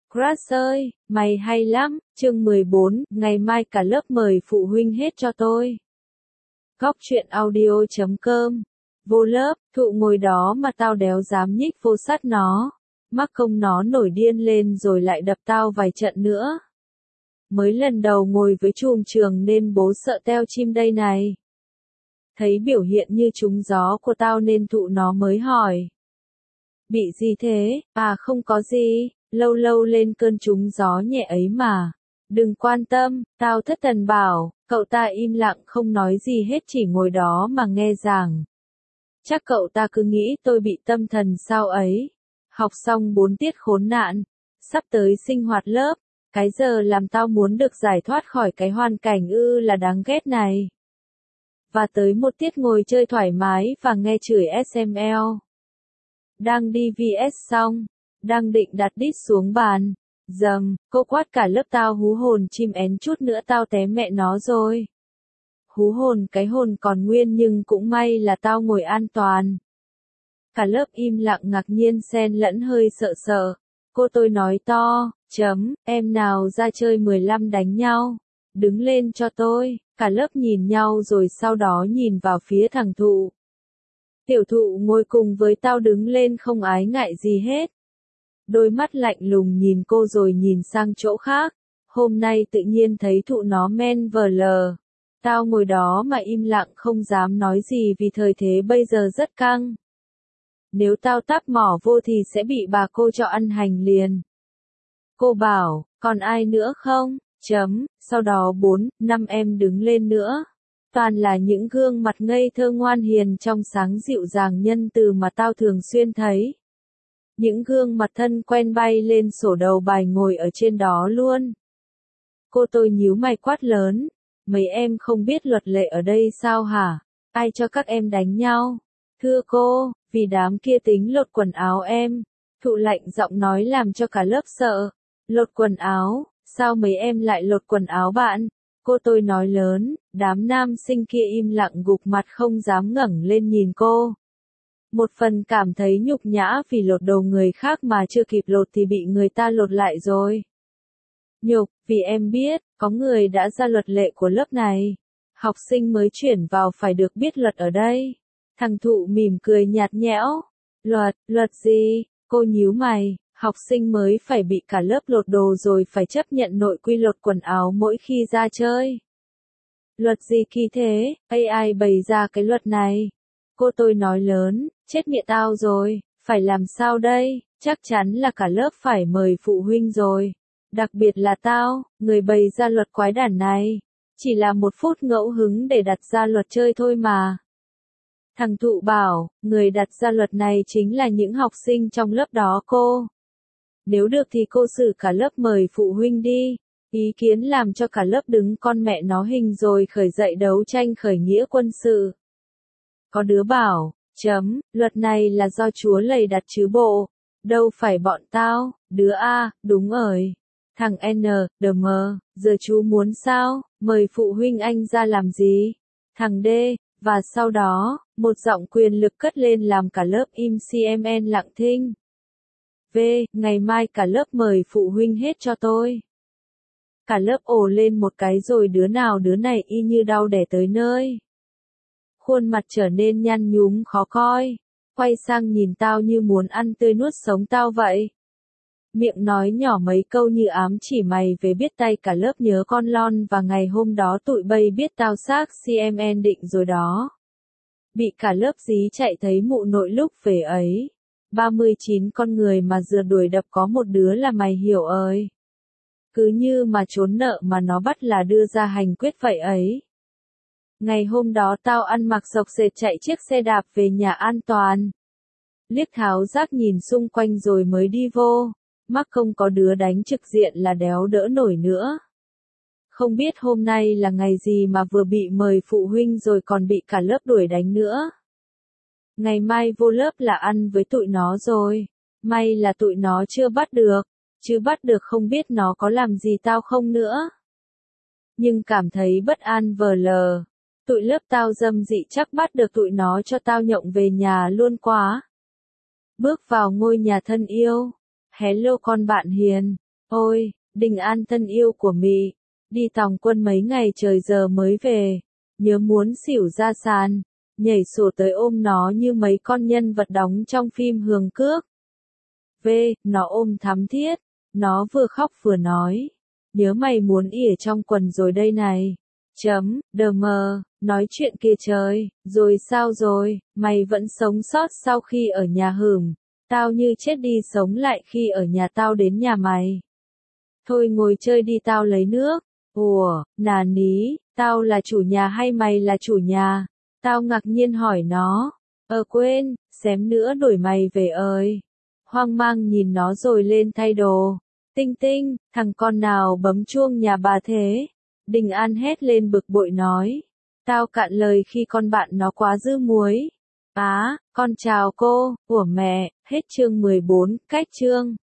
Grass ơi, mày hay lắm, chương 14, ngày mai cả lớp mời phụ huynh hết cho tôi. Góc truyện audio.com. Vô lớp, thụ ngồi đó mà tao đéo dám nhích vô sát nó. Mắc công nó nổi điên lên rồi lại đập tao vài trận nữa. Mới lần đầu ngồi với chùm trường nên bố sợ teo chim đây này. Thấy biểu hiện như trúng gió của tao nên thụ nó mới hỏi. Bị gì thế? À không có gì, lâu lâu lên cơn trúng gió nhẹ ấy mà. Đừng quan tâm, tao thất thần bảo, cậu ta im lặng không nói gì hết chỉ ngồi đó mà nghe giảng. Chắc cậu ta cứ nghĩ tôi bị tâm thần sao ấy. Học xong 4 tiết khốn nạn, sắp tới sinh hoạt lớp, cái giờ làm tao muốn được giải thoát khỏi cái hoàn cảnh là đáng ghét này. Và tới một tiết ngồi chơi thoải mái và nghe chửi SML. Đang đi VS xong, đang định đặt đít xuống bàn. Dầm, cô quát cả lớp tao hú hồn chim én chút nữa tao té mẹ nó rồi. Hú hồn cái hồn còn nguyên nhưng cũng may là tao ngồi an toàn. Cả lớp im lặng ngạc nhiên xen lẫn hơi sợ sợ. Cô tôi nói to, em nào ra chơi 15 đánh nhau. Đứng lên cho tôi, cả lớp nhìn nhau rồi sau đó nhìn vào phía thằng Thụ. Tiểu Thụ ngồi cùng với tao đứng lên không ái ngại gì hết. Đôi mắt lạnh lùng nhìn cô rồi nhìn sang chỗ khác. Hôm nay tự nhiên thấy Thụ nó men vờ lờ. Tao ngồi đó mà im lặng không dám nói gì vì thời thế bây giờ rất căng. Nếu tao táp mỏ vô thì sẽ bị bà cô cho ăn hành liền. Cô bảo, còn ai nữa không? Sau đó 4, 5 em đứng lên nữa. Toàn là những gương mặt ngây thơ ngoan hiền trong sáng dịu dàng nhân từ mà tao thường xuyên thấy. Những gương mặt thân quen bay lên sổ đầu bài ngồi ở trên đó luôn. Cô tôi nhíu mày quát lớn. Mấy em không biết luật lệ ở đây sao hả? Ai cho các em đánh nhau? Thưa cô, vì đám kia tính lột quần áo em. Thụ lạnh giọng nói làm cho cả lớp sợ. Lột quần áo, sao mấy em lại lột quần áo bạn? Cô tôi nói lớn, đám nam sinh kia im lặng gục mặt không dám ngẩng lên nhìn cô. Một phần cảm thấy nhục nhã vì lột đồ người khác mà chưa kịp lột thì bị người ta lột lại rồi. Nhục, vì em biết, có người đã ra luật lệ của lớp này. Học sinh mới chuyển vào phải được biết luật ở đây. Thằng Thụ mỉm cười nhạt nhẽo. Luật gì? Cô nhíu mày, học sinh mới phải bị cả lớp lột đồ rồi phải chấp nhận nội quy lột quần áo mỗi khi ra chơi. Luật gì kỳ thế? AI bày ra cái luật này. Cô tôi nói lớn, chết mẹ tao rồi, phải làm sao đây? Chắc chắn là cả lớp phải mời phụ huynh rồi. Đặc biệt là tao, người bày ra luật quái đản này. Chỉ là một phút ngẫu hứng để đặt ra luật chơi thôi mà. Thằng Thụ bảo, người đặt ra luật này chính là những học sinh trong lớp đó cô. Nếu được thì cô xử cả lớp mời phụ huynh đi. Ý kiến làm cho cả lớp đứng con mẹ nó hình rồi khởi dậy đấu tranh khởi nghĩa quân sự. Có đứa bảo, luật này là do chúa lầy đặt chứ bộ. Đâu phải bọn tao, đứa A, đúng rồi. Thằng N, đờ mờ, giờ chú muốn sao, mời phụ huynh anh ra làm gì? Thằng D, và sau đó, một giọng quyền lực cất lên làm cả lớp im cmn lặng thinh. V, ngày mai cả lớp mời phụ huynh hết cho tôi. Cả lớp ồ lên một cái rồi đứa nào đứa này y như đau đẻ tới nơi. Khuôn mặt trở nên nhăn nhúm khó coi. Quay sang nhìn tao như muốn ăn tươi nuốt sống tao vậy. Miệng nói nhỏ mấy câu như ám chỉ mày về biết tay cả lớp nhớ con lon và ngày hôm đó tụi bay biết tao xác CMN định rồi đó. Bị cả lớp dí chạy thấy mụ nội lúc về ấy. 39 con người mà rượt đuổi đập có một đứa là mày hiểu ơi. Cứ như mà trốn nợ mà nó bắt là đưa ra hành quyết vậy ấy. Ngày hôm đó tao ăn mặc sộc sệt chạy chiếc xe đạp về nhà an toàn. Liếc tháo rác nhìn xung quanh rồi mới đi vô. Mắc không có đứa đánh trực diện là đéo đỡ nổi nữa. Không biết hôm nay là ngày gì mà vừa bị mời phụ huynh rồi còn bị cả lớp đuổi đánh nữa. Ngày mai vô lớp là ăn với tụi nó rồi. May là tụi nó chưa bắt được. Chứ bắt được không biết nó có làm gì tao không nữa. Nhưng cảm thấy bất an vờ lờ. Tụi lớp tao dâm dị chắc bắt được tụi nó cho tao nhộng về nhà luôn quá. Bước vào ngôi nhà thân yêu. Hello con bạn hiền. Ôi, Đình An thân yêu của mị, đi tòng quân mấy ngày trời giờ mới về, nhớ muốn xỉu ra sàn, nhảy sổ tới ôm nó như mấy con nhân vật đóng trong phim Hương Cước. Nó ôm thắm thiết, nó vừa khóc vừa nói, nhớ mày muốn ỉa trong quần rồi đây này. Nói chuyện kia trời, rồi sao rồi, mày vẫn sống sót sau khi ở nhà hửm, tao như chết đi sống lại khi ở nhà tao đến nhà mày. Thôi ngồi chơi đi tao lấy nước. Ủa, nà ní, tao là chủ nhà hay mày là chủ nhà? Tao ngạc nhiên hỏi nó. Quên, xém nữa đuổi mày về ơi. Hoang mang nhìn nó rồi lên thay đồ. Tinh Tinh, thằng con nào bấm chuông nhà bà thế? Đình An hét lên bực bội nói. Tao cạn lời khi con bạn nó quá dư muối. Con chào cô, của mẹ, hết chương 14, cách chương.